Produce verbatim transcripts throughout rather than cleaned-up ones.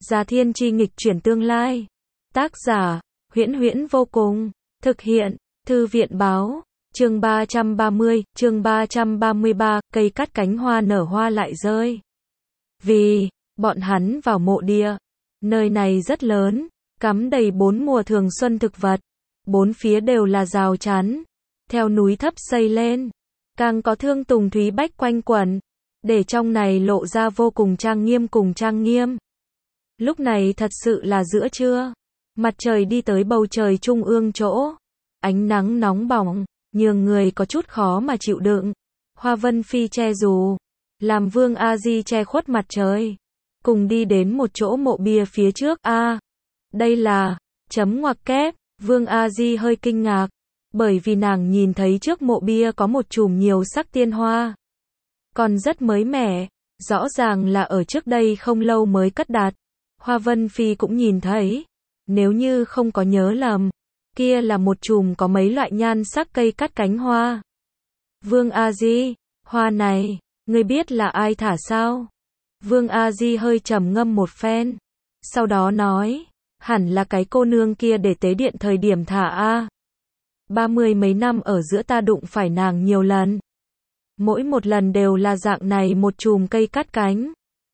Già Thiên Chi nghịch chuyển tương lai. Tác giả, Huyễn Huyễn vô cùng. Thực hiện, Thư viện báo. Chương ba trăm ba mươi, chương ba trăm ba mươi ba, cây cắt cánh hoa nở hoa lại rơi. Vì, bọn hắn vào mộ địa. Nơi này rất lớn, cắm đầy bốn mùa thường xuân thực vật. Bốn phía đều là rào chắn. Theo núi thấp xây lên. Càng có thương tùng thúy bách quanh quẩn. Để trong này lộ ra vô cùng trang nghiêm cùng trang nghiêm. Lúc này thật sự là giữa trưa. Mặt trời đi tới bầu trời trung ương chỗ. Ánh nắng nóng bỏng, nhường người có chút khó mà chịu đựng. Hoa Vân Phi che dù, làm Vương A Di che khuất mặt trời. Cùng đi đến một chỗ mộ bia phía trước. A, à, đây là, chấm ngoặc kép, Vương A Di hơi kinh ngạc. Bởi vì nàng nhìn thấy trước mộ bia có một chùm nhiều sắc tiên hoa. Còn rất mới mẻ, rõ ràng là ở trước đây không lâu mới cất đặt. Hoa Vân Phi cũng nhìn thấy. Nếu như không có nhớ lầm, kia là một chùm có mấy loại nhan sắc cây cắt cánh hoa. Vương A Di, hoa này, ngươi biết là ai thả sao? Vương A Di hơi trầm ngâm một phen. Sau đó nói, hẳn là cái cô nương kia để tế điện thời điểm thả a. Ba mươi mấy năm ở giữa ta đụng phải nàng nhiều lần. Mỗi một lần đều là dạng này một chùm cây cắt cánh.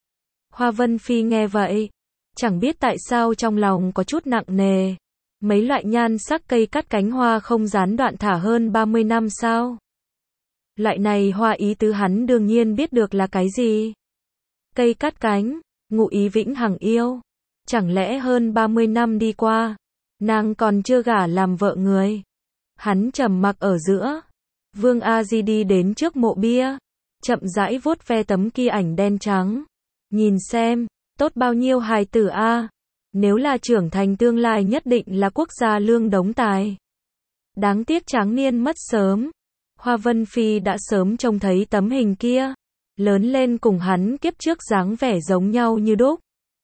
Hoa Vân Phi nghe vậy, chẳng biết tại sao trong lòng có chút nặng nề. Mấy loại nhan sắc cây cắt cánh hoa không gián đoạn thả hơn ba mươi năm sao? Loại này hoa ý tứ hắn đương nhiên biết được là cái gì. Cây cắt cánh, ngụ ý vĩnh hằng yêu. Chẳng lẽ hơn ba mươi năm đi qua, nàng còn chưa gả làm vợ người? Hắn trầm mặc ở giữa. Vương A Di đi đến trước mộ bia, chậm rãi vuốt ve tấm kia ảnh đen trắng. Nhìn xem, tốt bao nhiêu hài tử a. Nếu là trưởng thành tương lai nhất định là quốc gia lương đống tài. Đáng tiếc tráng niên mất sớm. Hoa Vân Phi đã sớm trông thấy tấm hình kia. Lớn lên cùng hắn kiếp trước dáng vẻ giống nhau như đúc.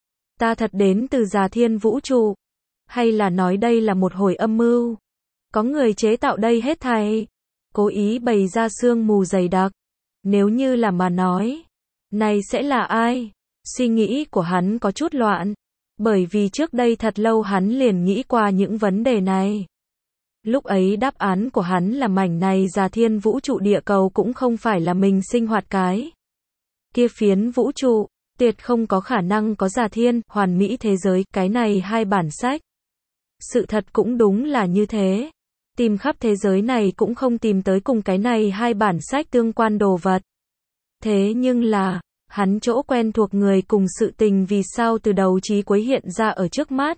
Ta thật đến từ Già Thiên vũ trụ. Hay là nói đây là một hồi âm mưu? Có người chế tạo đây hết thảy. Cố ý bày ra sương mù dày đặc. Nếu như là mà nói, này sẽ là ai? Suy nghĩ của hắn có chút loạn. Bởi vì trước đây thật lâu hắn liền nghĩ qua những vấn đề này. Lúc ấy đáp án của hắn là mảnh này Già Thiên vũ trụ địa cầu cũng không phải là mình sinh hoạt cái. Kia phiến vũ trụ, tuyệt không có khả năng có Già Thiên, hoàn mỹ thế giới, cái này hai bản sách. Sự thật cũng đúng là như thế. Tìm khắp thế giới này cũng không tìm tới cùng cái này hai bản sách tương quan đồ vật. Thế nhưng là, hắn chỗ quen thuộc người cùng sự tình vì sao từ đầu chí cuối hiện ra ở trước mắt.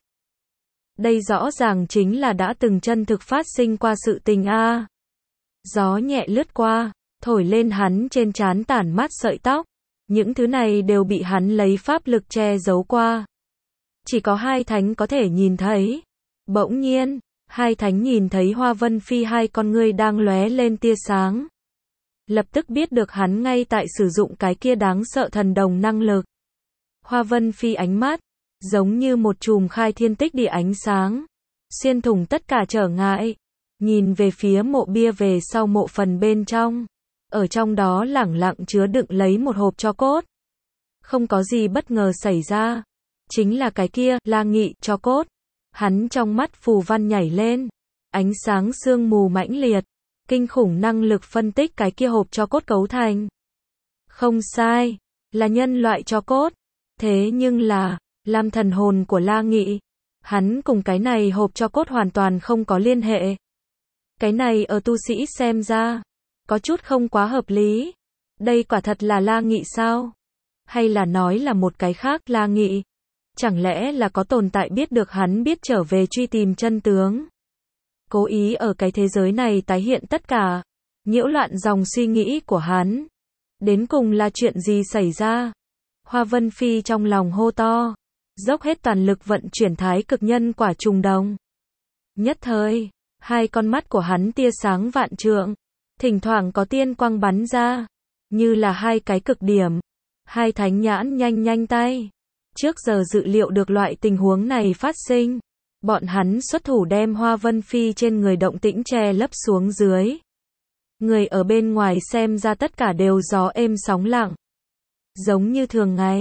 Đây rõ ràng chính là đã từng chân thực phát sinh qua sự tình a. À. Gió nhẹ lướt qua, thổi lên hắn trên trán tản mát sợi tóc. Những thứ này đều bị hắn lấy pháp lực che giấu qua. Chỉ có hai thánh có thể nhìn thấy. Bỗng nhiên, hai thánh nhìn thấy Hoa Vân Phi hai con ngươi đang lóe lên tia sáng. Lập tức biết được hắn ngay tại sử dụng cái kia đáng sợ thần đồng năng lực. Hoa Vân Phi ánh mắt, giống như một chùm khai thiên tích địa ánh sáng, xuyên thủng tất cả trở ngại, nhìn về phía mộ bia về sau mộ phần bên trong. Ở trong đó lẳng lặng chứa đựng lấy một hộp tro cốt. Không có gì bất ngờ xảy ra. Chính là cái kia, La Nghị, tro cốt. Hắn trong mắt phù văn nhảy lên. Ánh sáng sương mù mãnh liệt. Kinh khủng năng lực phân tích cái kia hộp tro cốt cấu thành. Không sai. Là nhân loại tro cốt. Thế nhưng là, làm thần hồn của La Nghị. Hắn cùng cái này hộp tro cốt hoàn toàn không có liên hệ. Cái này ở tu sĩ xem ra. Có chút không quá hợp lý. Đây quả thật là La Nghị sao? Hay là nói là một cái khác La Nghị? Chẳng lẽ là có tồn tại biết được hắn biết trở về truy tìm chân tướng? Cố ý ở cái thế giới này tái hiện tất cả. Nhiễu loạn dòng suy nghĩ của hắn. Đến cùng là chuyện gì xảy ra? Hoa Vân Phi trong lòng hô to. Dốc hết toàn lực vận chuyển thái cực nhân quả trùng đồng. Nhất thời, hai con mắt của hắn tia sáng vạn trượng. Thỉnh thoảng có tiên quang bắn ra, như là hai cái cực điểm. Hai thánh nhãn nhanh nhanh tay. Trước giờ dự liệu được loại tình huống này phát sinh. Bọn hắn xuất thủ đem Hoa Vân Phi trên người động tĩnh che lấp xuống dưới. Người ở bên ngoài xem ra tất cả đều gió êm sóng lặng. Giống như thường ngày,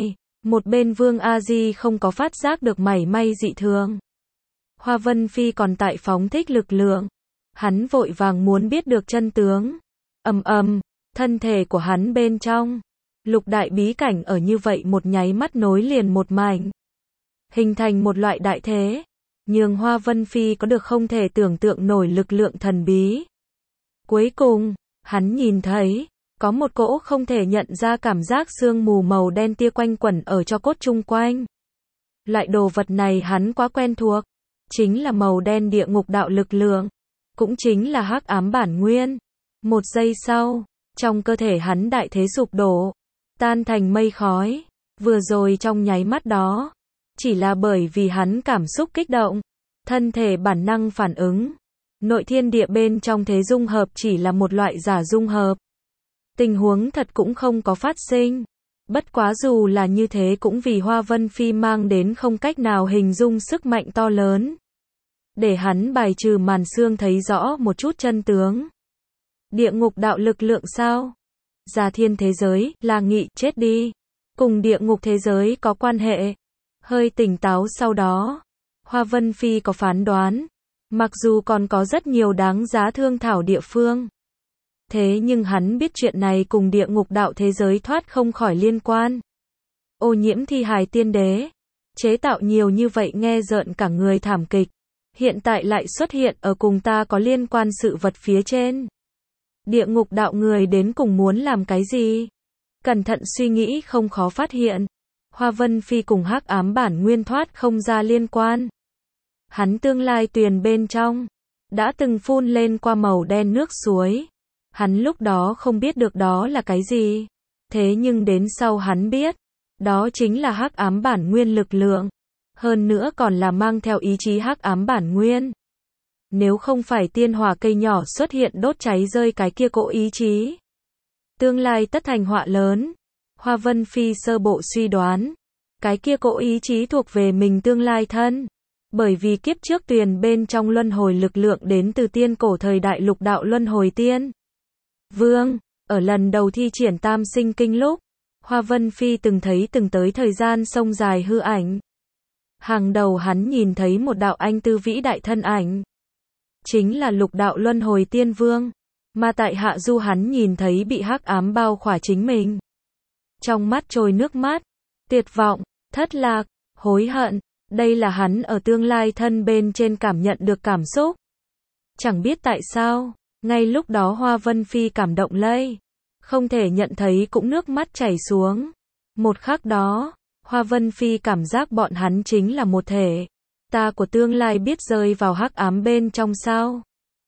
Một bên Vương A Di không có phát giác được mảy may dị thường. Hoa Vân Phi còn tại phóng thích lực lượng. Hắn vội vàng muốn biết được chân tướng. Ầm ầm, thân thể của hắn bên trong, lục đại bí cảnh ở như vậy một nháy mắt nối liền một mảnh, hình thành một loại đại thế, nhường Hoa Vân Phi có được không thể tưởng tượng nổi lực lượng thần bí. Cuối cùng, hắn nhìn thấy, có một cỗ không thể nhận ra cảm giác sương mù màu đen tia quanh quẩn ở cho cốt chung quanh. Loại đồ vật này hắn quá quen thuộc, chính là màu đen địa ngục đạo lực lượng, cũng chính là hắc ám bản nguyên. Một giây sau, trong cơ thể hắn đại thế sụp đổ, tan thành mây khói. Vừa rồi trong nháy mắt đó, chỉ là bởi vì hắn cảm xúc kích động, thân thể bản năng phản ứng. Nội thiên địa bên trong thế dung hợp chỉ là một loại giả dung hợp. Tình huống thật cũng không có phát sinh. Bất quá dù là như thế cũng vì Hoa Vân Phi mang đến không cách nào hình dung sức mạnh to lớn. Để hắn bài trừ màn sương thấy rõ một chút chân tướng. Địa ngục đạo lực lượng sao? Gia thiên thế giới, là nghị, chết đi. Cùng địa ngục thế giới có quan hệ. Hơi tỉnh táo sau đó, Hoa Vân Phi có phán đoán. Mặc dù còn có rất nhiều đáng giá thương thảo địa phương. Thế nhưng hắn biết chuyện này cùng địa ngục đạo thế giới thoát không khỏi liên quan. Ô nhiễm thi hài tiên đế. Chế tạo nhiều như vậy nghe rợn cả người thảm kịch. Hiện tại lại xuất hiện ở cùng ta có liên quan sự vật phía trên. Địa ngục đạo người đến cùng muốn làm cái gì? Cẩn thận suy nghĩ không khó phát hiện. Hoa Vân Phi cùng hắc ám bản nguyên thoát không ra liên quan. Hắn tương lai tuyền bên trong, đã từng phun lên qua màu đen nước suối. Hắn lúc đó không biết được đó là cái gì. Thế nhưng đến sau hắn biết, đó chính là hắc ám bản nguyên lực lượng. Hơn nữa còn là mang theo ý chí hắc ám bản nguyên. Nếu không phải tiên hỏa cây nhỏ xuất hiện đốt cháy rơi cái kia cỗ ý chí, tương lai tất thành họa lớn. Hoa Vân Phi sơ bộ suy đoán, cái kia cỗ ý chí thuộc về mình tương lai thân. Bởi vì kiếp trước tuyền bên trong luân hồi lực lượng đến từ tiên cổ thời đại lục đạo luân hồi tiên vương, ở lần đầu thi triển tam sinh kinh lúc, Hoa Vân Phi từng thấy từng tới thời gian sông dài hư ảnh. Hàng đầu hắn nhìn thấy một đạo anh tư vĩ đại thân ảnh. Chính là lục đạo luân hồi tiên vương. Mà tại hạ du hắn nhìn thấy bị hắc ám bao khỏa chính mình. Trong mắt trôi nước mắt, tuyệt vọng, thất lạc, hối hận. Đây là hắn ở tương lai thân bên trên cảm nhận được cảm xúc. Chẳng biết tại sao, ngay lúc đó Hoa Vân Phi cảm động lây. Không thể nhận thấy cũng nước mắt chảy xuống. Một khắc đó, Hoa Vân Phi cảm giác bọn hắn chính là một thể. Ta của tương lai biết rơi vào hắc ám bên trong sao?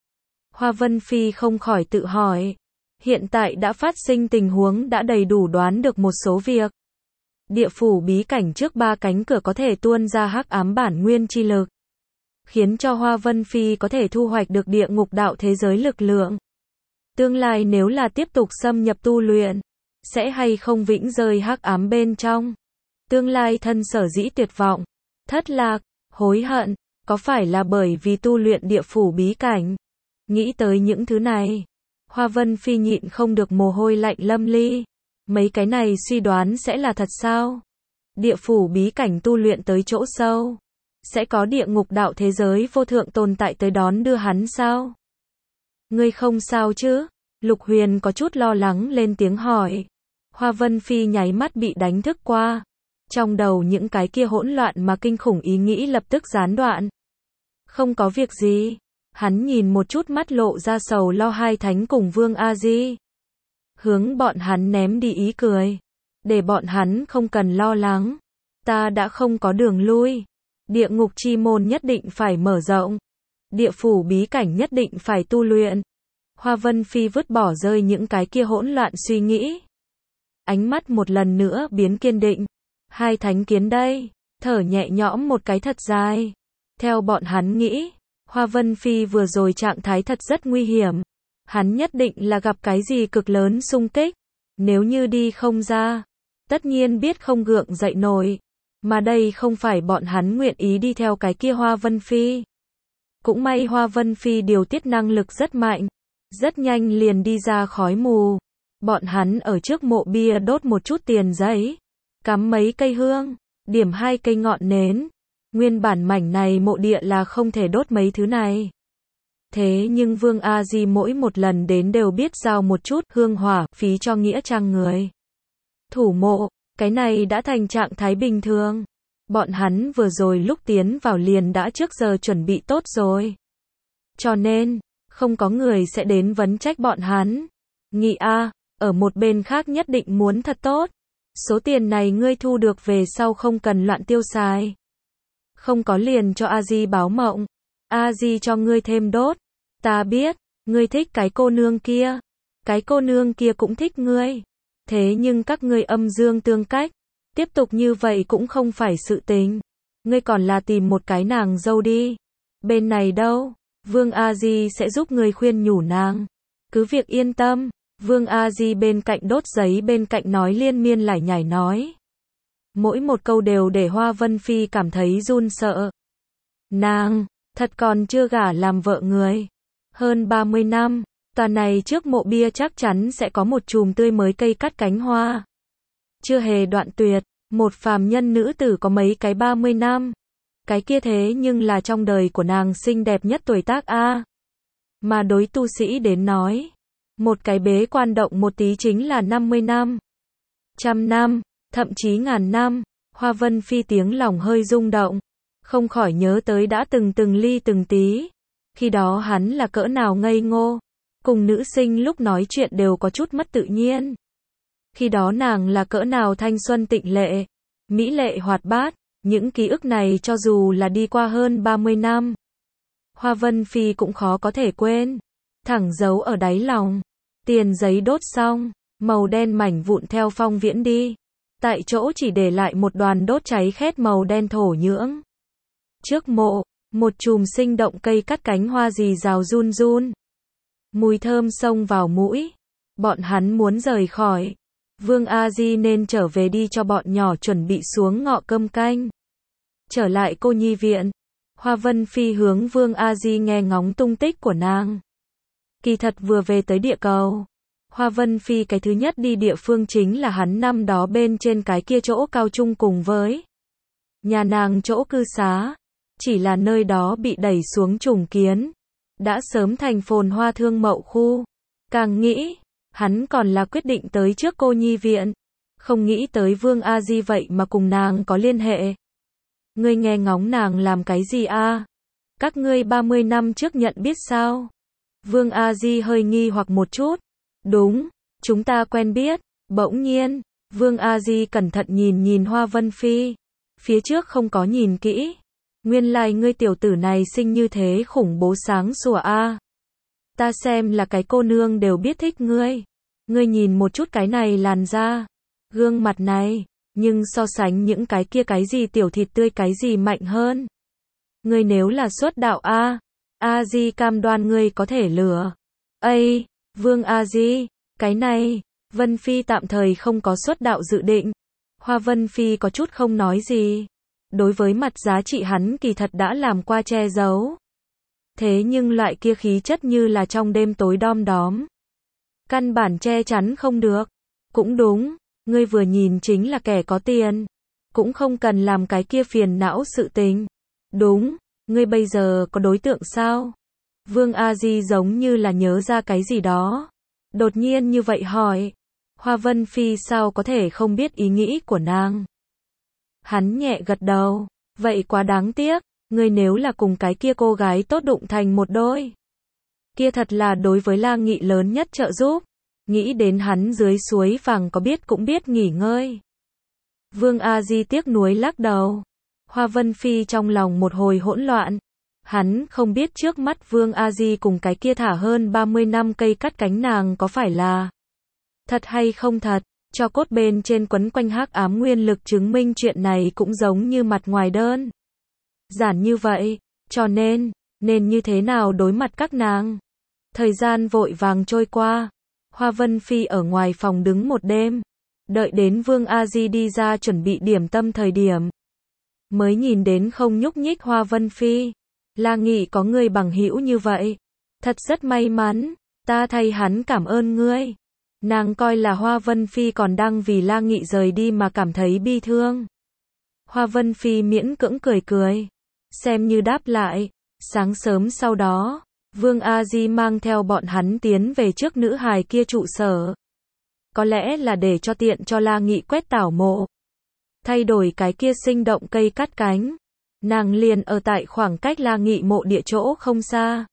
Hoa Vân Phi không khỏi tự hỏi. Hiện tại đã phát sinh tình huống đã đầy đủ đoán được một số việc. Địa phủ bí cảnh trước ba cánh cửa có thể tuôn ra hắc ám bản nguyên chi lực. Khiến cho Hoa Vân Phi có thể thu hoạch được địa ngục đạo thế giới lực lượng. Tương lai nếu là tiếp tục xâm nhập tu luyện, sẽ hay không vĩnh rơi hắc ám bên trong. Tương lai thân sở dĩ tuyệt vọng, thất lạc, hối hận, có phải là bởi vì tu luyện địa phủ bí cảnh? Nghĩ tới những thứ này, Hoa Vân Phi nhịn không được mồ hôi lạnh lâm ly. Mấy cái này suy đoán sẽ là thật sao? Địa phủ bí cảnh tu luyện tới chỗ sâu, sẽ có địa ngục đạo thế giới vô thượng tồn tại tới đón đưa hắn sao? Ngươi không sao chứ? Lục Huyền có chút lo lắng lên tiếng hỏi. Hoa Vân Phi nháy mắt bị đánh thức qua. Trong đầu những cái kia hỗn loạn mà kinh khủng ý nghĩ lập tức gián đoạn. Không có việc gì. Hắn nhìn một chút mắt lộ ra sầu lo hai thánh cùng Vương A Di. Hướng bọn hắn ném đi ý cười. Để bọn hắn không cần lo lắng. Ta đã không có đường lui. Địa ngục chi môn nhất định phải mở rộng. Địa phủ bí cảnh nhất định phải tu luyện. Hoa Vân Phi vứt bỏ rơi những cái kia hỗn loạn suy nghĩ. Ánh mắt một lần nữa biến kiên định. Hai thánh kiến đây. Thở nhẹ nhõm một cái thật dài. Theo bọn hắn nghĩ, Hoa Vân Phi vừa rồi trạng thái thật rất nguy hiểm. Hắn nhất định là gặp cái gì cực lớn xung kích. Nếu như đi không ra, tất nhiên biết không gượng dậy nổi. Mà đây không phải bọn hắn nguyện ý đi theo cái kia Hoa Vân Phi. Cũng may Hoa Vân Phi điều tiết năng lực rất mạnh. Rất nhanh liền đi ra khói mù. Bọn hắn ở trước mộ bia đốt một chút tiền giấy. cắm mấy cây hương, điểm hai cây ngọn nến. Nguyên bản mảnh này mộ địa là không thể đốt mấy thứ này. Thế nhưng Vương A Di mỗi một lần đến đều biết giao một chút hương hỏa phí cho nghĩa trang người. Thủ mộ, cái này đã thành trạng thái bình thường. Bọn hắn vừa rồi lúc tiến vào liền đã trước giờ chuẩn bị tốt rồi. Cho nên, không có người sẽ đến vấn trách bọn hắn. Nghị A, ở một bên khác nhất định muốn thật tốt. Số tiền này ngươi thu được về sau không cần loạn tiêu xài. Không có liền cho A Di báo mộng. A Di cho ngươi thêm đốt. Ta biết, ngươi thích cái cô nương kia. Cái cô nương kia cũng thích ngươi. Thế nhưng các ngươi âm dương tương cách. Tiếp tục như vậy cũng không phải sự tình. Ngươi còn là tìm một cái nàng dâu đi. Bên này đâu? Vương A Di sẽ giúp ngươi khuyên nhủ nàng. Cứ việc yên tâm. Vương A Di bên cạnh đốt giấy bên cạnh nói liên miên lải nhải nói. Mỗi một câu đều để Hoa Vân Phi cảm thấy run sợ. Nàng, thật còn chưa gả làm vợ người. Hơn ba mươi năm, tòa này trước mộ bia chắc chắn sẽ có một chùm tươi mới cây cắt cánh hoa. Chưa hề đoạn tuyệt, một phàm nhân nữ tử có mấy cái ba mươi năm. Cái kia thế nhưng là trong đời của nàng xinh đẹp nhất tuổi tác a. Mà đối tu sĩ đến nói, một cái bế quan động một tí chính là năm mươi năm, trăm năm, thậm chí ngàn năm. Hoa Vân Phi tiếng lòng hơi rung động, không khỏi nhớ tới đã từng từng ly từng tí. Khi đó hắn là cỡ nào ngây ngô, cùng nữ sinh lúc nói chuyện đều có chút mất tự nhiên. Khi đó nàng là cỡ nào thanh xuân tịnh lệ, mỹ lệ hoạt bát, những ký ức này cho dù là đi qua hơn ba mươi năm, Hoa Vân Phi cũng khó có thể quên, thẳng giấu ở đáy lòng. Tiền giấy đốt xong, màu đen mảnh vụn theo phong viễn đi, tại chỗ chỉ để lại một đoàn đốt cháy khét màu đen thổ nhưỡng. Trước mộ, một chùm sinh động cây cắt cánh hoa rì rào run run. Mùi thơm xông vào mũi. Bọn hắn muốn rời khỏi. Vương A Di nên trở về đi cho bọn nhỏ chuẩn bị xuống ngọ cơm canh. Trở lại cô nhi viện. Hoa Vân Phi hướng Vương A Di nghe ngóng tung tích của nàng. Kỳ thật vừa về tới địa cầu, Hoa Vân Phi cái thứ nhất đi địa phương chính là hắn năm đó bên trên cái kia chỗ cao trung cùng với nhà nàng chỗ cư xá. Chỉ là nơi đó bị đẩy xuống trùng kiến, đã sớm thành phồn hoa thương mậu khu. Càng nghĩ, hắn còn là quyết định tới trước cô nhi viện. Không nghĩ tới Vương A Di vậy mà cùng nàng có liên hệ. Ngươi nghe ngóng nàng làm cái gì a? Các ngươi ba mươi năm trước nhận biết sao? Vương A Di hơi nghi hoặc một chút. Đúng, chúng ta quen biết. Bỗng nhiên, Vương A Di cẩn thận nhìn nhìn Hoa Vân Phi. Phía trước không có nhìn kỹ. Nguyên lai ngươi tiểu tử này sinh như thế khủng bố sáng sủa a. Ta xem là cái cô nương đều biết thích ngươi. Ngươi nhìn một chút cái này làn da, gương mặt này, nhưng so sánh những cái kia cái gì tiểu thịt tươi cái gì mạnh hơn. Ngươi nếu là xuất đạo a, A Di cam đoan ngươi có thể lừa. Ây, Vương A Di, cái này, Vân Phi tạm thời không có xuất đạo dự định. Hoa Vân Phi có chút không nói gì. Đối với mặt giá trị hắn kỳ thật đã làm qua che giấu. Thế nhưng loại kia khí chất như là trong đêm tối đom đóm. Căn bản che chắn không được. Cũng đúng, ngươi vừa nhìn chính là kẻ có tiền. Cũng không cần làm cái kia phiền não sự tình. Đúng, ngươi bây giờ có đối tượng sao? Vương A Di giống như là nhớ ra cái gì đó. Đột nhiên như vậy hỏi. Hoa Vân Phi sao có thể không biết ý nghĩ của nàng? Hắn nhẹ gật đầu. Vậy quá đáng tiếc, ngươi nếu là cùng cái kia cô gái tốt đụng thành một đôi. Kia thật là đối với La Nghị lớn nhất trợ giúp. Nghĩ đến hắn dưới suối vàng có biết cũng biết nghỉ ngơi. Vương A Di tiếc nuối lắc đầu. Hoa Vân Phi trong lòng một hồi hỗn loạn. Hắn không biết trước mắt Vương A Di cùng cái kia thả hơn ba mươi năm cây cắt cánh nàng có phải là thật hay không thật. Cho cốt bên trên quấn quanh hắc ám nguyên lực chứng minh chuyện này cũng giống như mặt ngoài đơn giản như vậy, cho nên, nên như thế nào đối mặt các nàng. Thời gian vội vàng trôi qua, Hoa Vân Phi ở ngoài phòng đứng một đêm, đợi đến Vương A Di đi ra chuẩn bị điểm tâm thời điểm. Mới nhìn đến không nhúc nhích Hoa Vân Phi. La Nghị có người bằng hữu như vậy. Thật rất may mắn, ta thay hắn cảm ơn ngươi. Nàng coi là Hoa Vân Phi còn đang vì La Nghị rời đi mà cảm thấy bi thương. Hoa Vân Phi miễn cưỡng cười cười, xem như đáp lại. Sáng sớm sau đó, Vương A Di mang theo bọn hắn tiến về trước nữ hài kia trụ sở. Có lẽ là để cho tiện cho La Nghị quét tảo mộ. Thay đổi cái kia sinh động cây cắt cánh. Nàng liền ở tại khoảng cách La Nghị mộ địa chỗ không xa.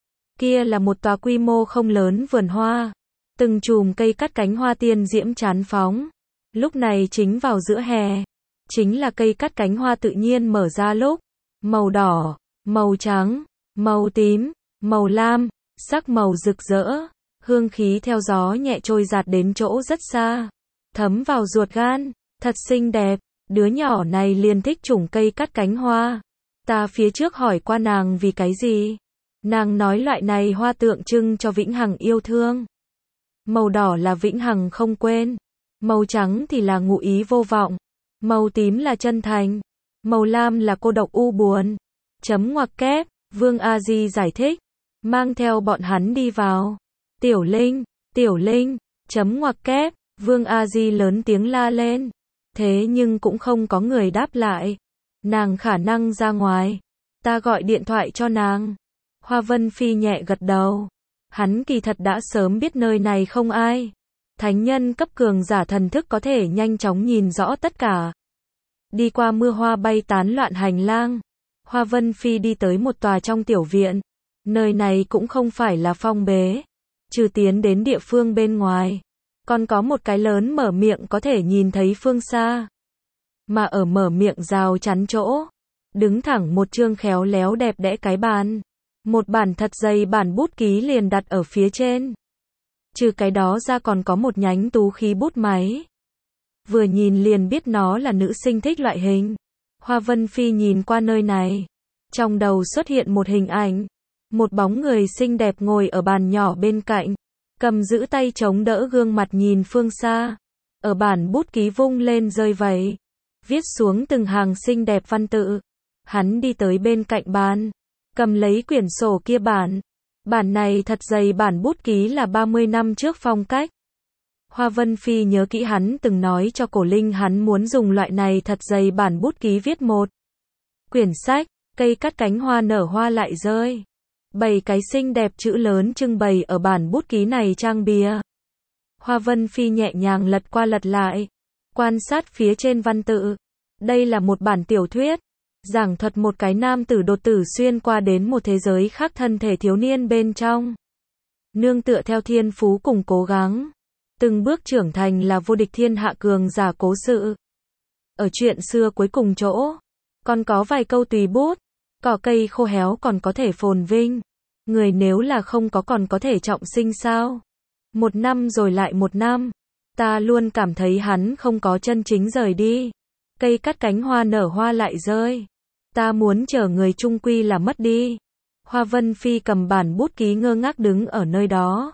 Kia là một tòa quy mô không lớn vườn hoa. Từng chùm cây cắt cánh hoa tiên diễm chán phóng. Lúc này chính vào giữa hè. Chính là cây cắt cánh hoa tự nhiên mở ra lúc. Màu đỏ, màu trắng, màu tím, màu lam, sắc màu rực rỡ. Hương khí theo gió nhẹ trôi giạt đến chỗ rất xa. Thấm vào ruột gan, thật xinh đẹp. Đứa nhỏ này liền thích chủng cây cắt cánh hoa. Ta phía trước hỏi qua nàng vì cái gì. Nàng nói loại này hoa tượng trưng cho vĩnh hằng yêu thương. Màu đỏ là vĩnh hằng không quên. Màu trắng thì là ngụ ý vô vọng. Màu tím là chân thành. Màu lam là cô độc u buồn. Chấm ngoặc kép, Vương A Di giải thích. Mang theo bọn hắn đi vào. Tiểu Linh, Tiểu Linh, chấm ngoặc kép, Vương A Di lớn tiếng la lên. Thế nhưng cũng không có người đáp lại. Nàng khả năng ra ngoài. Ta gọi điện thoại cho nàng. Hoa Vân Phi nhẹ gật đầu. Hắn kỳ thật đã sớm biết nơi này không ai. Thánh nhân cấp cường giả thần thức có thể nhanh chóng nhìn rõ tất cả. Đi qua mưa hoa bay tán loạn hành lang. Hoa Vân Phi đi tới một tòa trong tiểu viện. Nơi này cũng không phải là phong bế. Trừ tiến đến địa phương bên ngoài. Còn có một cái lớn mở miệng có thể nhìn thấy phương xa. Mà ở mở miệng rào chắn chỗ. Đứng thẳng một chương khéo léo đẹp đẽ cái bàn. Một bản thật dày bản bút ký liền đặt ở phía trên. Trừ cái đó ra còn có một nhánh tú khí bút máy. Vừa nhìn liền biết nó là nữ sinh thích loại hình. Hoa Vân Phi nhìn qua nơi này. Trong đầu xuất hiện một hình ảnh. Một bóng người xinh đẹp ngồi ở bàn nhỏ bên cạnh. Cầm giữ tay chống đỡ gương mặt nhìn phương xa. Ở bản bút ký vung lên rơi vẩy. Viết xuống từng hàng xinh đẹp văn tự. Hắn đi tới bên cạnh bàn. Cầm lấy quyển sổ kia bản. Bản này thật dày bản bút ký là ba mươi năm trước phong cách. Hoa Vân Phi nhớ kỹ hắn từng nói cho Cổ Linh hắn muốn dùng loại này thật dày bản bút ký viết một quyển sách, cây cắt cánh hoa nở hoa lại rơi. Bảy cái xinh đẹp chữ lớn trưng bày ở bản bút ký này trang bìa. Hoa Vân Phi nhẹ nhàng lật qua lật lại. Quan sát phía trên văn tự. Đây là một bản tiểu thuyết. Giảng thuật một cái nam tử đột tử xuyên qua đến một thế giới khác thân thể thiếu niên bên trong. Nương tựa theo thiên phú cùng cố gắng. Từng bước trưởng thành là vô địch thiên hạ cường giả cố sự. Ở chuyện xưa cuối cùng chỗ. Còn có vài câu tùy bút. Cỏ cây khô héo còn có thể phồn vinh. Người nếu là không có còn có thể trọng sinh sao? Một năm rồi lại một năm. Ta luôn cảm thấy hắn không có chân chính rời đi. Cây cắt cánh hoa nở hoa lại rơi. Ta muốn chờ người chung quy là mất đi. Hoa Vân Phi cầm bản bút ký ngơ ngác đứng ở nơi đó.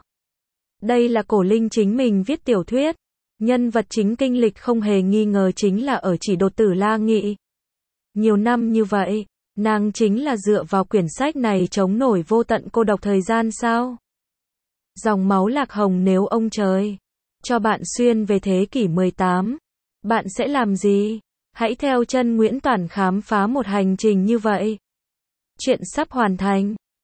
Đây là Cổ Linh chính mình viết tiểu thuyết. Nhân vật chính kinh lịch không hề nghi ngờ chính là ở chỉ đột tử La Nghị. Nhiều năm như vậy, nàng chính là dựa vào quyển sách này chống nổi vô tận cô độc thời gian sao? Dòng máu lạc hồng nếu ông trời cho bạn xuyên về thế kỷ mười tám, bạn sẽ làm gì? Hãy theo chân Nguyễn Toản khám phá một hành trình như vậy. Chuyện sắp hoàn thành.